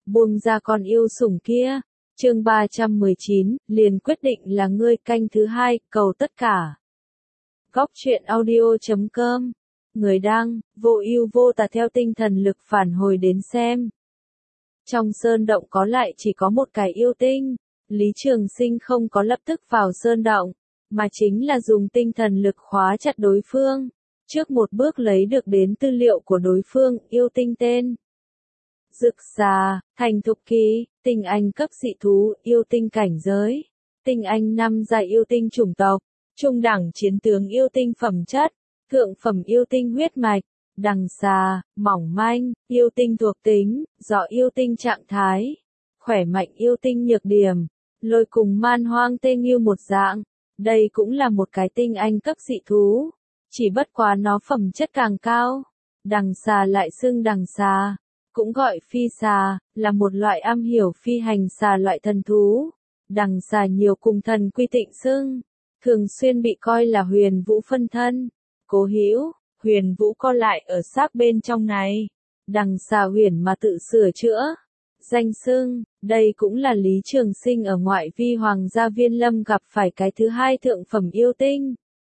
buông ra con yêu sủng kia. Chương 319, liền quyết định là ngươi. Canh thứ 2, cầu tất cả. Góc truyện audio.com. Người đăng, vô ưu vô tà theo tinh thần lực phản hồi đến xem. Trong sơn động có lại chỉ có một cái yêu tinh. Lý Trường Sinh không có lập tức vào sơn động, mà chính là dùng tinh thần lực khóa chặt đối phương. Trước một bước lấy được đến tư liệu của đối phương, yêu tinh tên. Dực xà, thành thục kỳ, tinh anh cấp dị thú, yêu tinh cảnh giới. Tinh anh 5 giai yêu tinh chủng tộc, trung đẳng chiến tướng yêu tinh phẩm chất, thượng phẩm yêu tinh huyết mạch, đằng xà, mỏng manh, yêu tinh thuộc tính, rõ yêu tinh trạng thái, khỏe mạnh yêu tinh nhược điểm, lôi cùng man hoang tê nghiêu một dạng. Đây cũng là một cái tinh anh cấp dị thú, chỉ bất quá nó phẩm chất càng cao. Đằng xà lại xưng đằng xà, cũng gọi phi xà, là một loại am hiểu phi hành xà loại thần thú. Đằng xà nhiều cùng thần quy tịnh xưng, thường xuyên bị coi là huyền vũ phân thân. Cố hữu, huyền vũ co lại ở xác bên trong này. Đằng xà huyền mà tự sửa chữa. Danh xưng, đây cũng là Lý Trường Sinh ở ngoại vi Hoàng gia Viên Lâm gặp phải cái thứ hai thượng phẩm yêu tinh.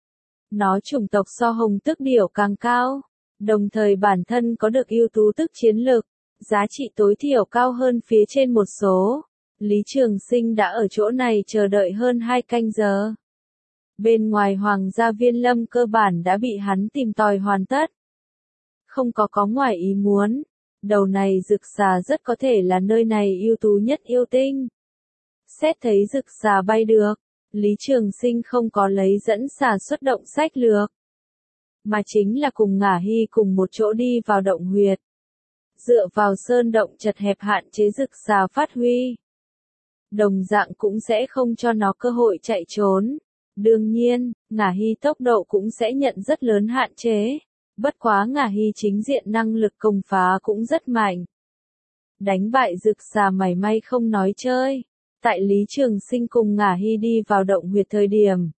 Nó chủng tộc so hồng tước điểu càng cao, đồng thời bản thân có được ưu tú tức chiến lực, giá trị tối thiểu cao hơn phía trên một số. Lý Trường Sinh đã ở chỗ này chờ đợi hơn 2 canh giờ. Bên ngoài Hoàng gia Viên Lâm cơ bản đã bị hắn tìm tòi hoàn tất. Không có ngoài ý muốn, đầu này dực xà rất có thể là nơi này ưu tú nhất yêu tinh. Xét thấy dực xà bay được, Lý Trường Sinh không có lấy dẫn xà xuất động sách lược, mà chính là cùng Ngả Hy cùng một chỗ đi vào động huyệt. Dựa vào sơn động chật hẹp hạn chế dực xà phát huy. Đồng dạng cũng sẽ không cho nó cơ hội chạy trốn. Đương nhiên, Ngả Hy tốc độ cũng sẽ nhận rất lớn hạn chế. Bất quá Ngả Hy chính diện năng lực công phá cũng rất mạnh. Đánh bại dực xà mảy may không nói chơi. Tại Lý Trường Sinh cùng Ngả Hy đi vào động huyệt thời điểm,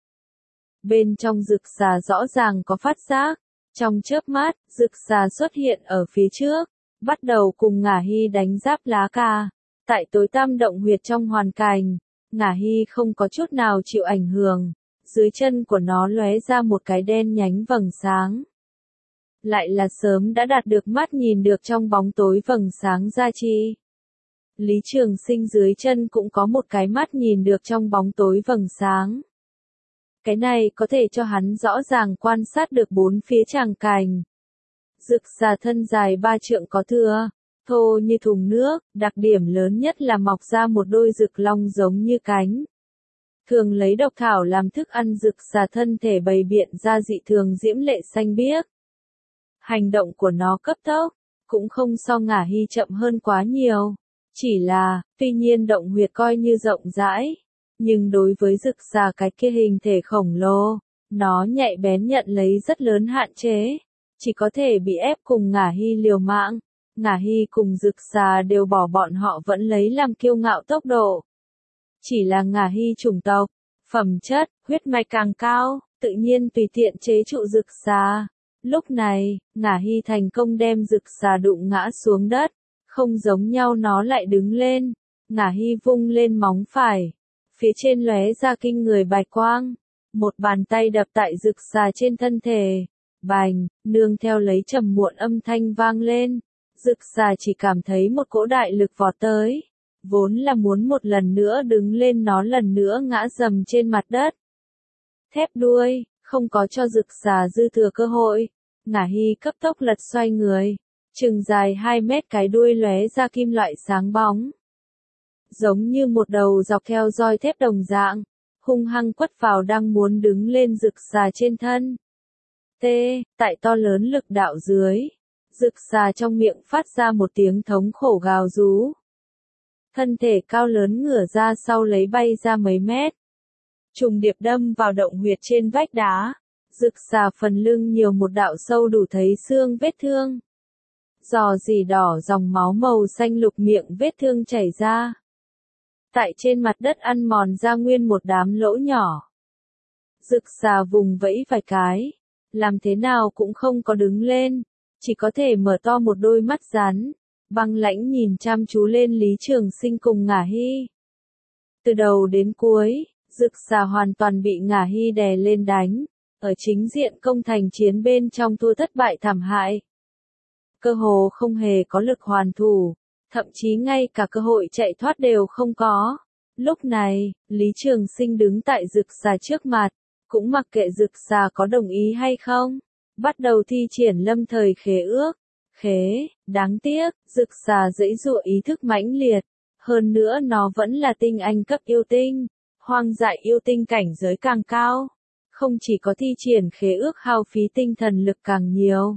bên trong dực xà rõ ràng có phát giác. Trong chớp mắt, dực xà xuất hiện ở phía trước, bắt đầu cùng Ngả Hy đánh giáp lá cà. Tại tối tăm động huyệt trong hoàn cảnh, Ngả Hy không có chút nào chịu ảnh hưởng. Dưới chân của nó lóe ra một cái đen nhánh vầng sáng. Lại là sớm đã đạt được mắt nhìn được trong bóng tối vầng sáng gia trì. Lý Trường Sinh dưới chân cũng có một cái mắt nhìn được trong bóng tối vầng sáng. Cái này có thể cho hắn rõ ràng quan sát được bốn phía tràng cảnh. Dực xà thân dài 3 trượng có thừa, thô như thùng nước, đặc điểm lớn nhất là mọc ra một đôi rực long giống như cánh. Thường lấy độc thảo làm thức ăn, dực xà thân thể bày biện ra dị thường diễm lệ xanh biếc. Hành động của nó cấp tốc, cũng không so Ngả Hy chậm hơn quá nhiều. Chỉ là, tuy nhiên động huyệt coi như rộng rãi, nhưng đối với dực xà cái kia hình thể khổng lồ, nó nhạy bén nhận lấy rất lớn hạn chế. Chỉ có thể bị ép cùng Ngả Hy liều mạng. Ngả Hy cùng dực xà đều bỏ bọn họ vẫn lấy làm kiêu ngạo tốc độ. Chỉ là Ngả Hy chủng tộc, phẩm chất, huyết mạch càng cao, tự nhiên tùy tiện chế trụ dực xà. Lúc này, Ngả Hy thành công đem dực xà đụng ngã xuống đất, không giống nhau nó lại đứng lên. Ngả Hy vung lên móng phải, phía trên lóe ra kinh người bạch quang, một bàn tay đập tại dực xà trên thân thể, bành, nương theo lấy trầm muộn âm thanh vang lên. Dực xà chỉ cảm thấy một cỗ đại lực vọt tới, vốn là muốn một lần nữa đứng lên, nó lần nữa ngã dầm trên mặt đất. Thép đuôi, không có cho dực xà dư thừa cơ hội. Ngả Hy cấp tốc lật xoay người, chừng dài 2 mét cái đuôi lóe ra kim loại sáng bóng, giống như một đầu dọc theo roi thép đồng dạng, hung hăng quất vào đang muốn đứng lên dực xà trên thân. Tại to lớn lực đạo dưới, dực xà trong miệng phát ra một tiếng thống khổ gào rú. Thân thể cao lớn ngửa ra sau lấy bay ra mấy mét, trùng điệp đâm vào động huyệt trên vách đá. Dực xà phần lưng nhiều một đạo sâu đủ thấy xương vết thương. Rò rỉ đỏ dòng máu màu xanh lục, miệng vết thương chảy ra. Tại trên mặt đất ăn mòn ra nguyên một đám lỗ nhỏ. Dực xà vùng vẫy vài cái, làm thế nào cũng không có đứng lên, chỉ có thể mở to một đôi mắt rắn, băng lãnh nhìn chăm chú lên Lý Trường Sinh cùng Ngả Hy. Từ đầu đến cuối, Dực Xà hoàn toàn bị Ngả Hy đè lên đánh, ở chính diện công thành chiến bên trong thua thất bại thảm hại. Cơ hồ không hề có lực hoàn thủ, thậm chí ngay cả cơ hội chạy thoát đều không có. Lúc này, Lý Trường Sinh đứng tại Dực Xà trước mặt, cũng mặc kệ Dực Xà có đồng ý hay không, bắt đầu thi triển lâm thời khế ước. Đáng tiếc, Dực Xà giãy giụa ý thức mãnh liệt, hơn nữa nó vẫn là tinh anh cấp yêu tinh, hoang dại yêu tinh cảnh giới càng cao, không chỉ có thi triển khế ước hao phí tinh thần lực càng nhiều,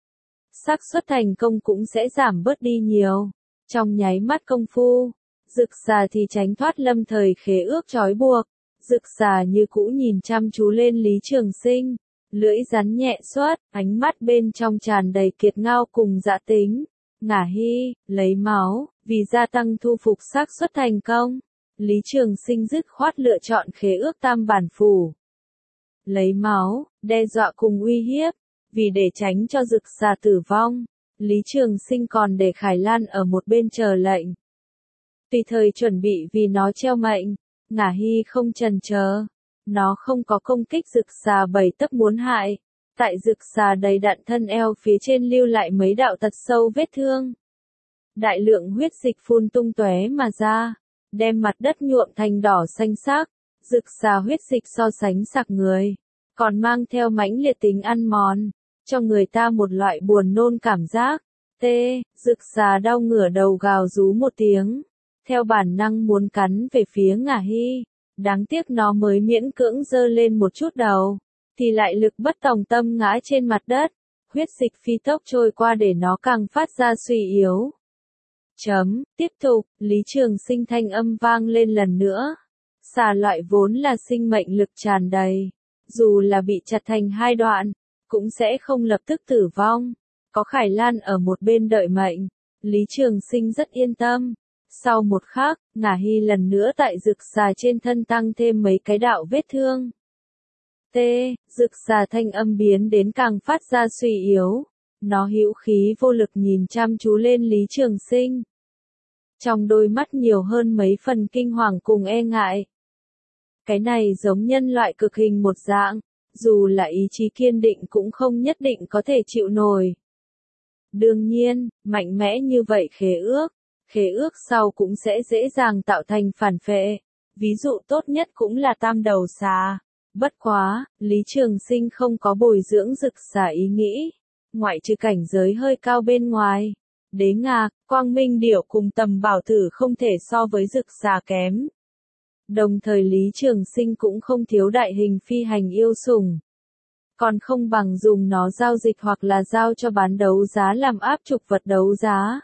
xác suất thành công cũng sẽ giảm bớt đi nhiều. Trong nháy mắt công phu, Dực Xà thì tránh thoát lâm thời khế ước trói buộc. Dực Xà như cũ nhìn chăm chú lên Lý Trường Sinh, lưỡi rắn nhẹ xoát, ánh mắt bên trong tràn đầy kiệt ngao cùng dã tính. Ngả Hy, lấy máu, vì gia tăng thu phục xác suất thành công. Lý Trường Sinh dứt khoát lựa chọn khế ước tam bản phủ. Lấy máu, đe dọa cùng uy hiếp, vì để tránh cho Dực Xà tử vong, Lý Trường Sinh còn để Khải Lan ở một bên chờ lệnh. Tùy thời chuẩn bị vì nó treo mệnh, Ngả Hy không chần chờ, nó không có công kích Dực Xà 7 tấc muốn hại. Tại Dực Xà đầy đặn thân eo phía trên lưu lại mấy đạo tật sâu vết thương. Đại lượng huyết dịch phun tung tóe mà ra, đem mặt đất nhuộm thành đỏ xanh sắc. Dực Xà huyết dịch so sánh sặc người, còn mang theo mãnh liệt tính ăn mòn, cho người ta một loại buồn nôn cảm giác. Dực Xà đau ngửa đầu gào rú một tiếng, theo bản năng muốn cắn về phía Ngả Hy. Đáng tiếc nó mới miễn cưỡng giơ lên một chút đầu, thì lại lực bất tòng tâm ngã trên mặt đất, huyết dịch phi tốc trôi qua để nó càng phát ra suy yếu. Tiếp tục, Lý Trường Sinh thanh âm vang lên lần nữa. Xà loại vốn là sinh mệnh lực tràn đầy, dù là bị chặt thành hai đoạn, cũng sẽ không lập tức tử vong. Có Khải Lan ở một bên đợi mệnh, Lý Trường Sinh rất yên tâm. Sau một khắc, Ngả Hy lần nữa tại Dực Xà trên thân tăng thêm mấy cái đạo vết thương. Dực Xà thanh âm biến đến càng phát ra suy yếu. Nó hữu khí vô lực nhìn chăm chú lên Lý Trường Sinh. Trong đôi mắt nhiều hơn mấy phần kinh hoàng cùng e ngại. Cái này giống nhân loại cực hình một dạng, dù là ý chí kiên định cũng không nhất định có thể chịu nổi. Đương nhiên, mạnh mẽ như vậy khế ước sau cũng sẽ dễ dàng tạo thành phản phệ. Ví dụ tốt nhất cũng là tam đầu xà. Bất quá, Lý Trường Sinh không có bồi dưỡng Dực Xà ý nghĩ. Ngoại trừ cảnh giới hơi cao bên ngoài, Đế Ngạc, Quang Minh Điểu cùng Tầm Bảo Thử không thể so với Dực Xà kém. Đồng thời Lý Trường Sinh cũng không thiếu đại hình phi hành yêu sủng. Còn không bằng dùng nó giao dịch hoặc là giao cho bán đấu giá làm áp trục vật đấu giá.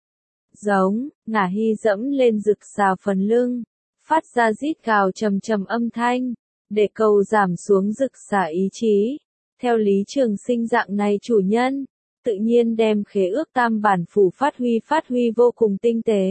Giống, Ngả Hy dẫm lên Dực Xà phần lưng, phát ra rít gào trầm trầm âm thanh, để cầu giảm xuống Dực Xà ý chí. Theo Lý Trường Sinh dạng này chủ nhân, tự nhiên đem khế ước tam bản phủ phát huy vô cùng tinh tế.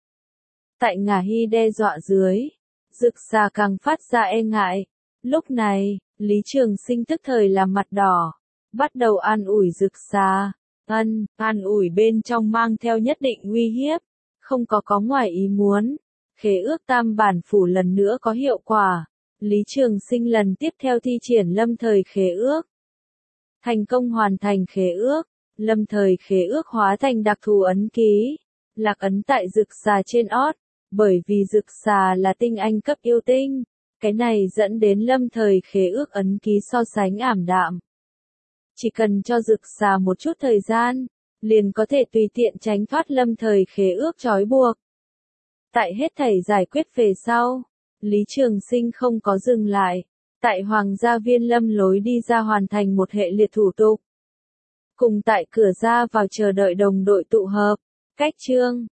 Tại Ngả Hy đe dọa dưới, Dực Xà càng phát ra e ngại. Lúc này, Lý Trường Sinh tức thời làm mặt đỏ, bắt đầu an ủi Dực Xà. An ủi bên trong mang theo nhất định uy hiếp, không có ngoài ý muốn. Khế ước tam bản phủ lần nữa có hiệu quả. Lý Trường Sinh lần tiếp theo thi triển lâm thời khế ước. Thành công hoàn thành khế ước, lâm thời khế ước hóa thành đặc thù ấn ký, lạc ấn tại Dực Xà trên ót. Bởi vì Dực Xà là tinh anh cấp yêu tinh, cái này dẫn đến lâm thời khế ước ấn ký so sánh ảm đạm. Chỉ cần cho Dực Xà một chút thời gian, liền có thể tùy tiện tránh thoát lâm thời khế ước trói buộc. Tại hết thảy giải quyết về sau, Lý Trường Sinh không có dừng lại, tại Hoàng gia Viên Lâm lối đi ra hoàn thành một hệ liệt thủ tục. Cùng tại cửa ra vào chờ đợi đồng đội tụ hợp. Cách chương